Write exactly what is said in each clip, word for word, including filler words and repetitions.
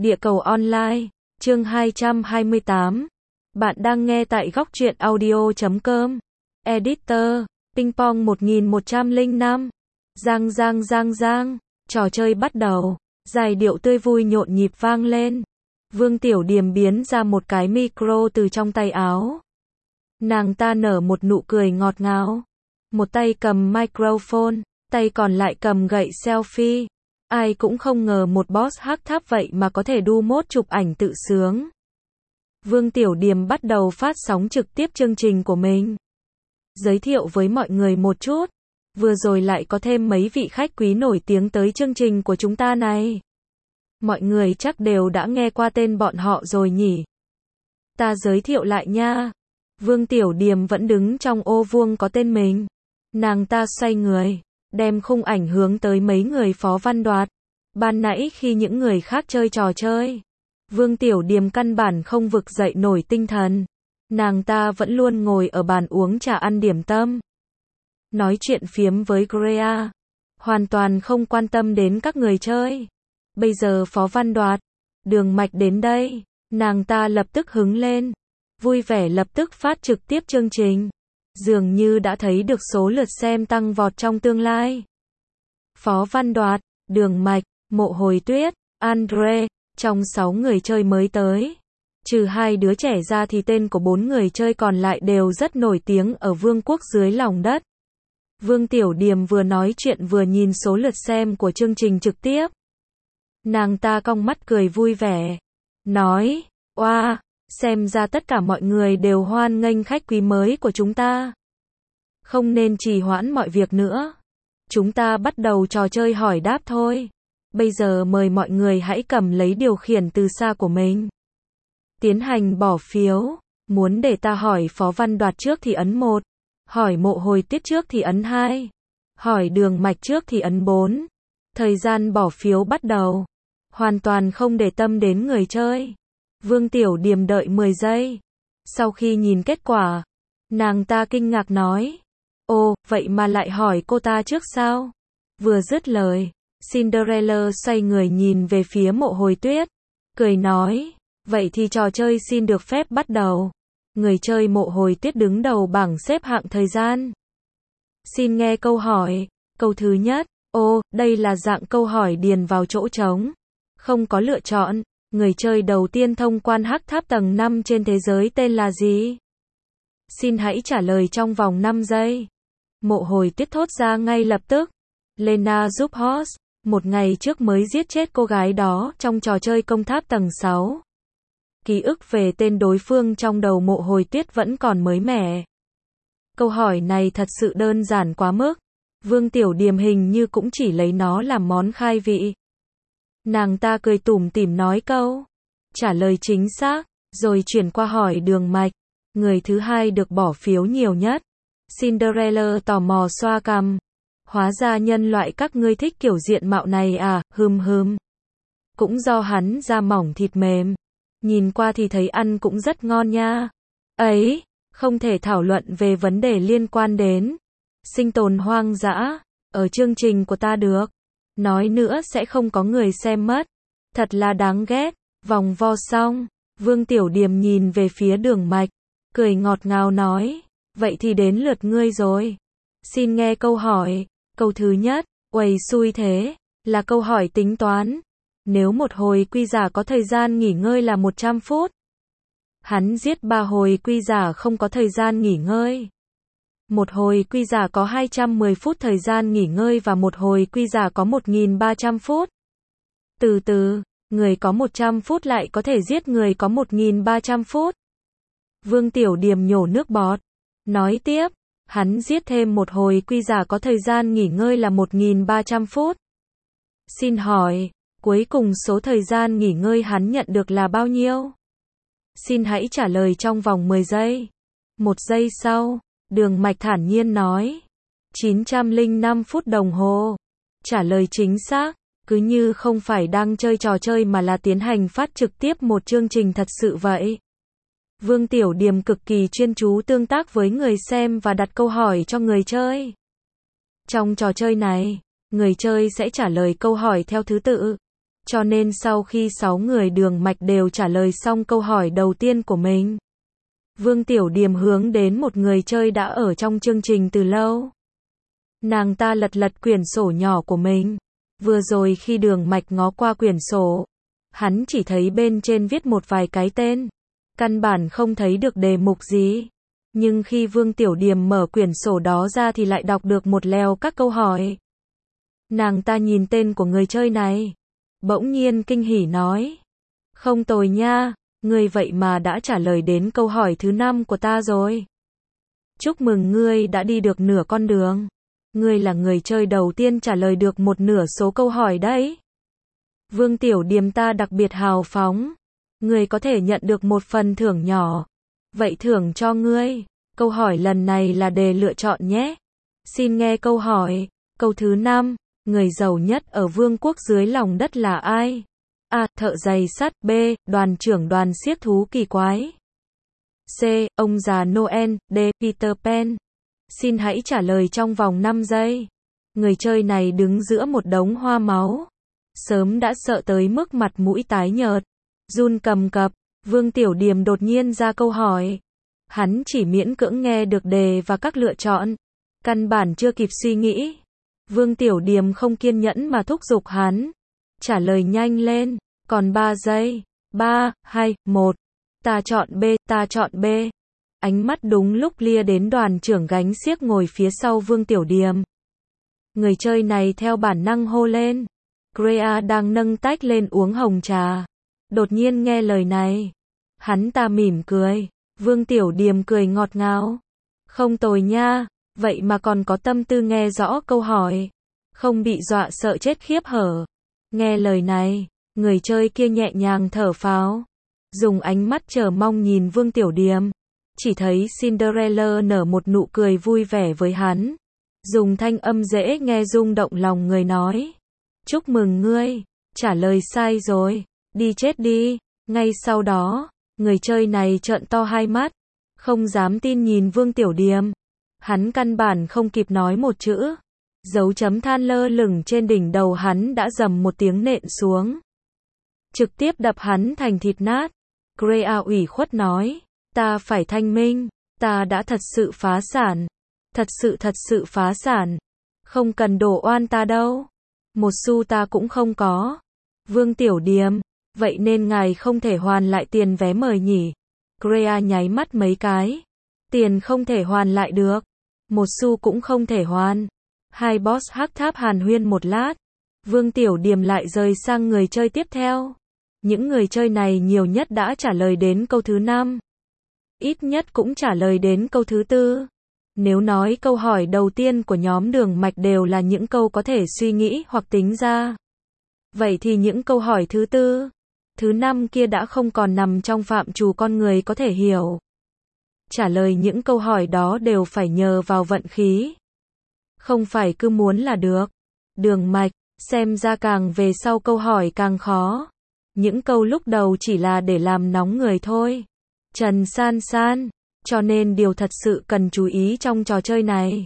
Địa cầu online, chương hai trăm hai mươi tám. Bạn đang nghe tại góc truyện audio chấm com. Editor, Ping Pong một nghìn một trăm lẻ năm. Giang giang giang giang, trò chơi bắt đầu. Giai điệu tươi vui nhộn nhịp vang lên. Vương Tiểu Điềm biến ra một cái micro từ trong tay áo. Nàng ta nở một nụ cười ngọt ngào. Một tay cầm microphone, tay còn lại cầm gậy selfie. Ai cũng không ngờ một boss hack tháp vậy mà có thể đu mốt chụp ảnh tự sướng. Vương Tiểu Điềm bắt đầu phát sóng trực tiếp chương trình của mình. Giới thiệu với mọi người một chút. Vừa rồi lại có thêm mấy vị khách quý nổi tiếng tới chương trình của chúng ta này. Mọi người chắc đều đã nghe qua tên bọn họ rồi nhỉ. Ta giới thiệu lại nha. Vương Tiểu Điềm vẫn đứng trong ô vuông có tên mình. Nàng ta xoay người, đem khung ảnh hướng tới mấy người Phó Văn Đoạt. Ban nãy khi những người khác chơi trò chơi, Vương Tiểu Điềm căn bản không vực dậy nổi tinh thần. Nàng ta vẫn luôn ngồi ở bàn uống trà ăn điểm tâm. Nói chuyện phiếm với Greya. Hoàn toàn không quan tâm đến các người chơi. Bây giờ Phó Văn Đoạt, Đường Mạch đến đây. Nàng ta lập tức hứng lên. Vui vẻ lập tức phát trực tiếp chương trình. Dường như đã thấy được số lượt xem tăng vọt trong tương lai. Phó Văn Đoạt, Đường Mạch, Mộ Hồi Tuyết, Andre, trong sáu người chơi mới tới. Trừ hai đứa trẻ ra thì tên của bốn người chơi còn lại đều rất nổi tiếng ở vương quốc dưới lòng đất. Vương Tiểu Điềm vừa nói chuyện vừa nhìn số lượt xem của chương trình trực tiếp. Nàng ta cong mắt cười vui vẻ. Nói, oa, wow, xem ra tất cả mọi người đều hoan nghênh khách quý mới của chúng ta. Không nên trì hoãn mọi việc nữa. Chúng ta bắt đầu trò chơi hỏi đáp thôi. Bây giờ mời mọi người hãy cầm lấy điều khiển từ xa của mình. Tiến hành bỏ phiếu. Muốn để ta hỏi Phó Văn Đoạt trước thì ấn một. Hỏi Mộ Hồi Tuyết trước thì ấn hai. Hỏi Đường Mạch trước thì ấn bốn. Thời gian bỏ phiếu bắt đầu. Hoàn toàn không để tâm đến người chơi. Vương Tiểu Điềm đợi mười giây. Sau khi nhìn kết quả, nàng ta kinh ngạc nói. Ồ, vậy mà lại hỏi cô ta trước sao? Vừa dứt lời, Cinderella xoay người nhìn về phía Mộ Hồi Tuyết. Cười nói, vậy thì trò chơi xin được phép bắt đầu. Người chơi Mộ Hồi Tuyết đứng đầu bảng xếp hạng thời gian. Xin nghe câu hỏi. Câu thứ nhất. Ô, đây là dạng câu hỏi điền vào chỗ trống. Không có lựa chọn. Người chơi đầu tiên thông quan hắc tháp tầng năm trên thế giới tên là gì? Xin hãy trả lời trong vòng năm giây. Mộ Hồi Tuyết thốt ra ngay lập tức. Lena giúp host, một ngày trước mới giết chết cô gái đó trong trò chơi công tháp tầng sáu. Ký ức về tên đối phương trong đầu Mộ Hồi Tuyết vẫn còn mới mẻ. Câu hỏi này thật sự đơn giản quá mức. Vương Tiểu Điềm hình như cũng chỉ lấy nó làm món khai vị. Nàng ta cười tủm tỉm nói câu trả lời chính xác, rồi chuyển qua hỏi Đường Mạch, người thứ hai được bỏ phiếu nhiều nhất. Cinderella tò mò xoa cằm. Hóa ra nhân loại các ngươi thích kiểu diện mạo này à, hừm hừm. Cũng do hắn da mỏng thịt mềm. Nhìn qua thì thấy ăn cũng rất ngon nha. Ấy, không thể thảo luận về vấn đề liên quan đến sinh tồn hoang dã ở chương trình của ta được. Nói nữa sẽ không có người xem mất. Thật là đáng ghét. Vòng vo xong, Vương Tiểu Điềm nhìn về phía Đường Mạch, cười ngọt ngào nói, vậy thì đến lượt ngươi rồi. Xin nghe câu hỏi. Câu thứ nhất, uầy xui thế, là câu hỏi tính toán. Nếu một hồi quy giả có thời gian nghỉ ngơi là một trăm phút, hắn giết ba hồi quy giả không có thời gian nghỉ ngơi. Một hồi quy giả có hai trăm mười phút thời gian nghỉ ngơi và một hồi quy giả có một nghìn ba trăm phút. Từ từ, người có một trăm phút lại có thể giết người có một nghìn ba trăm phút. Vương Tiểu Điềm nhổ nước bọt. Nói tiếp, hắn giết thêm một hồi quy giả có thời gian nghỉ ngơi là một nghìn ba trăm phút. Xin hỏi, cuối cùng số thời gian nghỉ ngơi hắn nhận được là bao nhiêu? Xin hãy trả lời trong vòng mười giây. Một giây sau, Đường Mạch thản nhiên nói. chín trăm lẻ năm phút đồng hồ. Trả lời chính xác, cứ như không phải đang chơi trò chơi mà là tiến hành phát trực tiếp một chương trình thật sự vậy. Vương Tiểu Điềm cực kỳ chuyên chú tương tác với người xem và đặt câu hỏi cho người chơi. Trong trò chơi này, người chơi sẽ trả lời câu hỏi theo thứ tự. Cho nên sau khi sáu người đường mạch đều trả lời xong câu hỏi đầu tiên của mình, Vương Tiểu Điềm hướng đến một người chơi đã ở trong chương trình từ lâu. Nàng ta lật lật quyển sổ nhỏ của mình. Vừa rồi khi đường mạch ngó qua quyển sổ, hắn chỉ thấy bên trên viết một vài cái tên, căn bản không thấy được đề mục gì. Nhưng khi Vương Tiểu Điềm mở quyển sổ đó ra thì lại đọc được một lèo các câu hỏi. Nàng ta nhìn tên của người chơi này, bỗng nhiên kinh hỉ nói: "Không tồi nha, ngươi vậy mà đã trả lời đến câu hỏi thứ năm của ta rồi. Chúc mừng ngươi đã đi được nửa con đường. Ngươi là người chơi đầu tiên trả lời được một nửa số câu hỏi đấy." Vương Tiểu Điềm ta đặc biệt hào phóng: "Ngươi có thể nhận được một phần thưởng nhỏ. Vậy thưởng cho ngươi. Câu hỏi lần này là đề lựa chọn nhé. Xin nghe câu hỏi. Câu thứ năm, người giàu nhất ở vương quốc dưới lòng đất là ai? A. Thợ giày sắt. B. Đoàn trưởng đoàn xiếc thú kỳ quái. C. Ông già Noel. D. Peter Pan. Xin hãy trả lời trong vòng năm giây. Người chơi này đứng giữa một đống hoa máu, sớm đã sợ tới mức mặt mũi tái nhợt, run cầm cập. Vương Tiểu Điềm đột nhiên ra câu hỏi. Hắn chỉ miễn cưỡng nghe được đề và các lựa chọn, căn bản chưa kịp suy nghĩ. Vương Tiểu Điềm không kiên nhẫn mà thúc giục hắn: "Trả lời nhanh lên, còn ba giây. ba, hai, một. Ta chọn B, ta chọn B." Ánh mắt đúng lúc lia đến đoàn trưởng gánh xiếc ngồi phía sau Vương Tiểu Điềm. Người chơi này theo bản năng hô lên. Grea đang nâng tách lên uống hồng trà, đột nhiên nghe lời này, hắn ta mỉm cười. Vương Tiểu Điềm cười ngọt ngào: "Không tồi nha, vậy mà còn có tâm tư nghe rõ câu hỏi, không bị dọa sợ chết khiếp hở." Nghe lời này, người chơi kia nhẹ nhàng thở phào, dùng ánh mắt chờ mong nhìn Vương Tiểu Điềm. Chỉ thấy Cinderella nở một nụ cười vui vẻ với hắn, dùng thanh âm dễ nghe rung động lòng người nói: "Chúc mừng ngươi, trả lời sai rồi, đi chết đi." Ngay sau đó, người chơi này trợn to hai mắt, không dám tin nhìn Vương Tiểu Điềm. Hắn căn bản không kịp nói một chữ, dấu chấm than lơ lửng trên đỉnh đầu hắn đã rầm một tiếng nện xuống, trực tiếp đập hắn thành thịt nát. Grea ủy khuất nói: "Ta phải thanh minh, ta đã thật sự phá sản, thật sự thật sự phá sản, không cần đổ oan ta đâu, một xu ta cũng không có." Vương Tiểu Điềm: "Vậy nên ngài không thể hoàn lại tiền vé mời nhỉ?" Grea nháy mắt mấy cái: "Tiền không thể hoàn lại được, một xu cũng không thể hoàn." Hai boss hắc tháp hàn huyên một lát, Vương Tiểu Điềm lại rời sang người chơi tiếp theo. Những người chơi này nhiều nhất đã trả lời đến câu thứ năm, ít nhất cũng trả lời đến câu thứ tư. Nếu nói câu hỏi đầu tiên của nhóm đường mạch đều là những câu có thể suy nghĩ hoặc tính ra, vậy thì những câu hỏi thứ tư, thứ năm kia đã không còn nằm trong phạm trù con người có thể hiểu. Trả lời những câu hỏi đó đều phải nhờ vào vận khí, không phải cứ muốn là được. Đường mạch, xem ra càng về sau câu hỏi càng khó. Những câu lúc đầu chỉ là để làm nóng người thôi. Trần San San, cho nên điều thật sự cần chú ý trong trò chơi này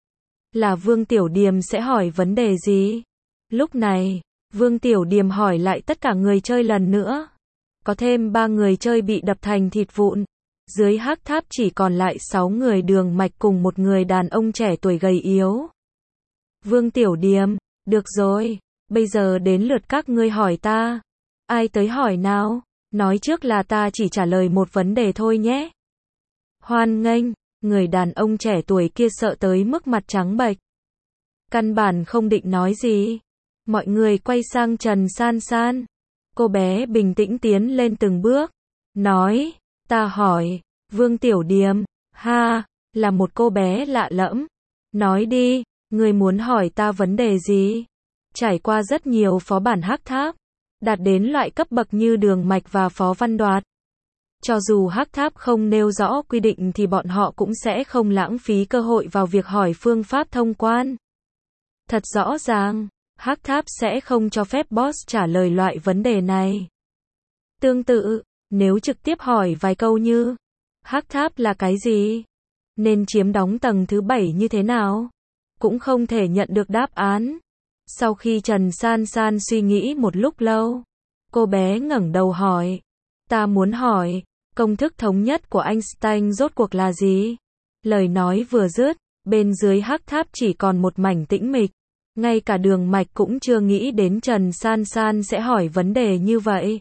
là Vương Tiểu Điềm sẽ hỏi vấn đề gì. Lúc này, Vương Tiểu Điềm hỏi lại tất cả người chơi lần nữa. Có thêm ba người chơi bị đập thành thịt vụn. Dưới hắc tháp chỉ còn lại sáu người đường mạch cùng một người đàn ông trẻ tuổi gầy yếu. Vương Tiểu Điềm: "Được rồi, bây giờ đến lượt các ngươi hỏi ta. Ai tới hỏi nào? Nói trước là ta chỉ trả lời một vấn đề thôi nhé." "Hoan nghênh." Người đàn ông trẻ tuổi kia sợ tới mức mặt trắng bệch, căn bản không định nói gì. Mọi người quay sang Trần San San. Cô bé bình tĩnh tiến lên từng bước, nói: "Ta hỏi." Vương Tiểu Điềm: "Ha, là một cô bé lạ lẫm. Nói đi, ngươi muốn hỏi ta vấn đề gì?" Trải qua rất nhiều phó bản hắc tháp, đạt đến loại cấp bậc như đường mạch và phó văn đoạt, cho dù hắc tháp không nêu rõ quy định thì bọn họ cũng sẽ không lãng phí cơ hội vào việc hỏi phương pháp thông quan. Thật rõ ràng, hắc tháp sẽ không cho phép boss trả lời loại vấn đề này. Tương tự, nếu trực tiếp hỏi vài câu như hắc tháp là cái gì, nên chiếm đóng tầng thứ bảy như thế nào, cũng không thể nhận được đáp án. Sau khi Trần San San suy nghĩ một lúc lâu, cô bé ngẩng đầu hỏi. Ta muốn hỏi, công thức thống nhất của Einstein rốt cuộc là gì? Lời nói vừa dứt, bên dưới hắc tháp chỉ còn một mảnh tĩnh mịch. Ngay cả Đường Mạch cũng chưa nghĩ đến Trần San San sẽ hỏi vấn đề như vậy.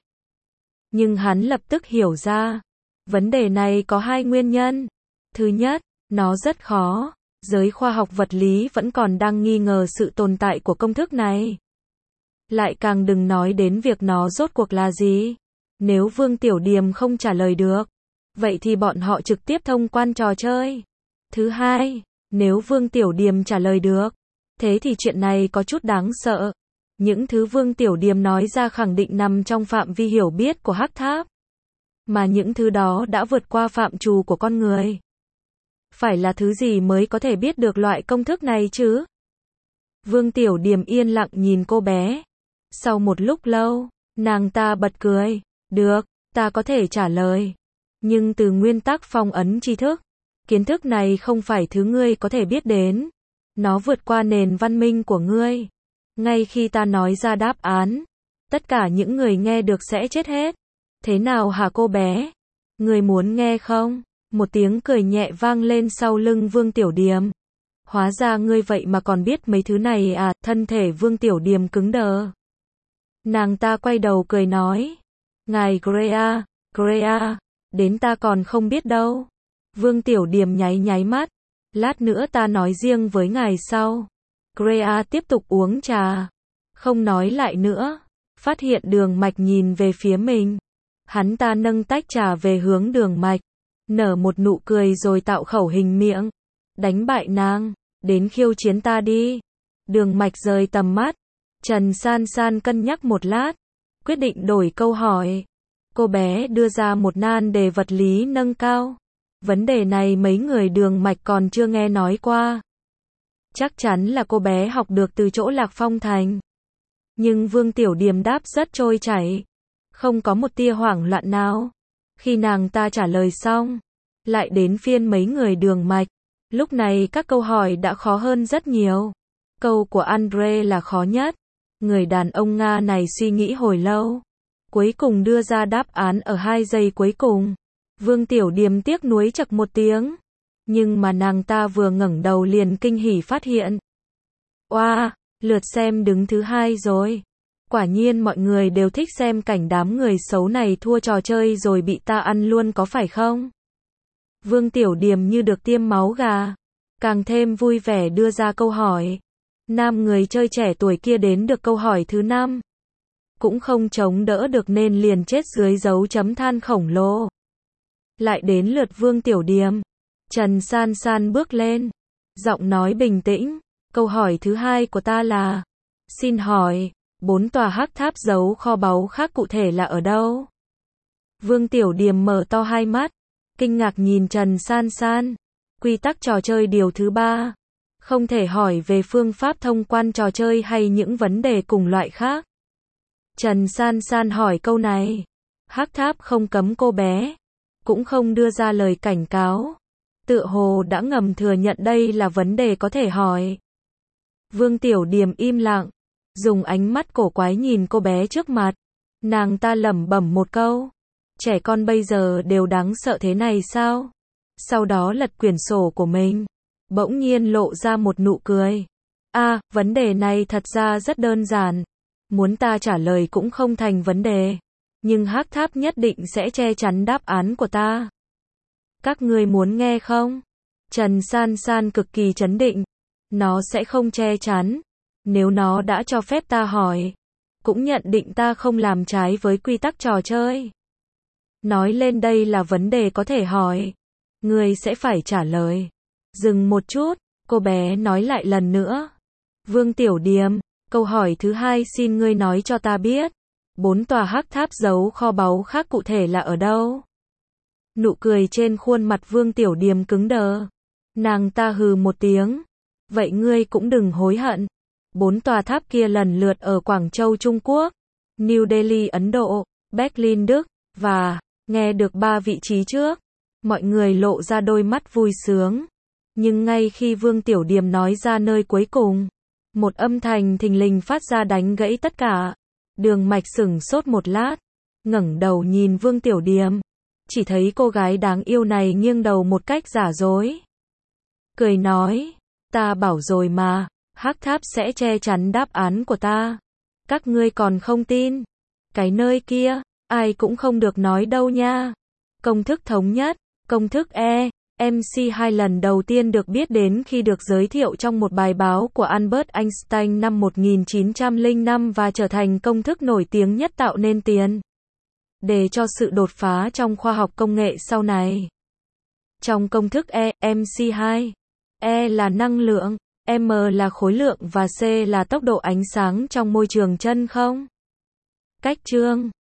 Nhưng hắn lập tức hiểu ra. Vấn đề này có hai nguyên nhân. Thứ nhất, nó rất khó. Giới khoa học vật lý vẫn còn đang nghi ngờ sự tồn tại của công thức này. Lại càng đừng nói đến việc nó rốt cuộc là gì. Nếu Vương Tiểu Điềm không trả lời được, vậy thì bọn họ trực tiếp thông quan trò chơi. Thứ hai, nếu Vương Tiểu Điềm trả lời được, thế thì chuyện này có chút đáng sợ. Những thứ Vương Tiểu Điềm nói ra khẳng định nằm trong phạm vi hiểu biết của hắc tháp. Mà những thứ đó đã vượt qua phạm trù của con người. Phải là thứ gì mới có thể biết được loại công thức này chứ? Vương Tiểu Điềm yên lặng nhìn cô bé. Sau một lúc lâu, nàng ta bật cười. Được, ta có thể trả lời. Nhưng từ nguyên tắc phong ấn tri thức, kiến thức này không phải thứ ngươi có thể biết đến. Nó vượt qua nền văn minh của ngươi. Ngay khi ta nói ra đáp án, tất cả những người nghe được sẽ chết hết. Thế nào hả cô bé? Ngươi muốn nghe không? Một tiếng cười nhẹ vang lên sau lưng Vương Tiểu Điềm. Hóa ra ngươi vậy mà còn biết mấy thứ này à? Thân thể Vương Tiểu Điềm cứng đờ. Nàng ta quay đầu cười nói. Ngài Greya, Greya, đến ta còn không biết đâu. Vương Tiểu Điềm nháy nháy mắt. Lát nữa ta nói riêng với ngài sau. Greya tiếp tục uống trà. Không nói lại nữa. Phát hiện Đường Mạch nhìn về phía mình. Hắn ta nâng tách trà về hướng Đường Mạch. Nở một nụ cười rồi tạo khẩu hình miệng. Đánh bại nàng. Đến khiêu chiến ta đi. Đường Mạch rời tầm mắt. Trần San San cân nhắc một lát. Quyết định đổi câu hỏi. Cô bé đưa ra một nan đề vật lý nâng cao. Vấn đề này mấy người Đường Mạch còn chưa nghe nói qua. Chắc chắn là cô bé học được từ chỗ Lạc Phong Thành. Nhưng Vương Tiểu Điềm đáp rất trôi chảy. Không có một tia hoảng loạn nào. Khi nàng ta trả lời xong, lại đến phiên mấy người Đường Mạch. Lúc này các câu hỏi đã khó hơn rất nhiều. Câu của Andre là khó nhất. Người đàn ông Nga này suy nghĩ hồi lâu. Cuối cùng đưa ra đáp án ở hai giây cuối cùng. Vương Tiểu Điềm tiếc nuối chậc một tiếng. Nhưng mà nàng ta vừa ngẩng đầu liền kinh hỉ phát hiện. Oa, wow, lượt xem đứng thứ hai rồi. Quả nhiên mọi người đều thích xem cảnh đám người xấu này thua trò chơi rồi bị ta ăn luôn có phải không? Vương Tiểu Điềm như được tiêm máu gà. Càng thêm vui vẻ đưa ra câu hỏi. Nam người chơi trẻ tuổi kia đến được câu hỏi thứ năm. Cũng không chống đỡ được nên liền chết dưới dấu chấm than khổng lồ. Lại đến lượt Vương Tiểu Điềm. Trần San San bước lên. Giọng nói bình tĩnh. Câu hỏi thứ hai của ta là. Xin hỏi, bốn tòa hắc tháp giấu kho báu khác cụ thể là ở đâu? Vương Tiểu Điềm mở to hai mắt. Kinh ngạc nhìn Trần San San. Quy tắc trò chơi điều thứ ba. Không thể hỏi về phương pháp thông quan trò chơi hay những vấn đề cùng loại khác. Trần San San hỏi câu này. Hắc tháp không cấm cô bé. Cũng không đưa ra lời cảnh cáo. Tựa hồ đã ngầm thừa nhận đây là vấn đề có thể hỏi. Vương Tiểu Điềm im lặng. Dùng ánh mắt cổ quái nhìn cô bé trước mặt. Nàng ta lẩm bẩm một câu. Trẻ con bây giờ đều đáng sợ thế này sao? Sau đó lật quyển sổ của mình. Bỗng nhiên lộ ra một nụ cười. À, vấn đề này thật ra rất đơn giản. Muốn ta trả lời cũng không thành vấn đề. Nhưng hắc tháp nhất định sẽ che chắn đáp án của ta. Các ngươi muốn nghe không? Trần San San cực kỳ trấn định. Nó sẽ không che chắn. Nếu nó đã cho phép ta hỏi. Cũng nhận định ta không làm trái với quy tắc trò chơi. Nói lên đây là vấn đề có thể hỏi. Ngươi sẽ phải trả lời. Dừng một chút, cô bé nói lại lần nữa. Vương Tiểu Điềm, câu hỏi thứ hai xin ngươi nói cho ta biết. Bốn tòa hắc tháp giấu kho báu khác cụ thể là ở đâu? Nụ cười trên khuôn mặt Vương Tiểu Điềm cứng đờ. Nàng ta hừ một tiếng. Vậy ngươi cũng đừng hối hận. Bốn tòa tháp kia lần lượt ở Quảng Châu Trung Quốc, New Delhi Ấn Độ, Berlin Đức, và, nghe được ba vị trí trước. Mọi người lộ ra đôi mắt vui sướng. Nhưng ngay khi Vương Tiểu Điềm nói ra nơi cuối cùng, Một âm thanh thình lình phát ra đánh gãy tất cả. Đường Mạch sửng sốt một lát, ngẩng đầu nhìn Vương Tiểu Điềm, chỉ thấy cô gái đáng yêu này nghiêng đầu một cách giả dối. Cười nói, ta bảo rồi mà, hắc tháp sẽ che chắn đáp án của ta. Các ngươi còn không tin. Cái nơi kia, ai cũng không được nói đâu nha. Công thức thống nhất, công thức E, em xê hai lần đầu tiên được biết đến khi được giới thiệu trong một bài báo của Albert Einstein năm một nghìn chín trăm lẻ năm và trở thành công thức nổi tiếng nhất tạo nên tiền đề cho sự đột phá trong khoa học công nghệ sau này. Trong công thức E, em xê hai, E là năng lượng, M là khối lượng và C là tốc độ ánh sáng trong môi trường chân không. Cách chương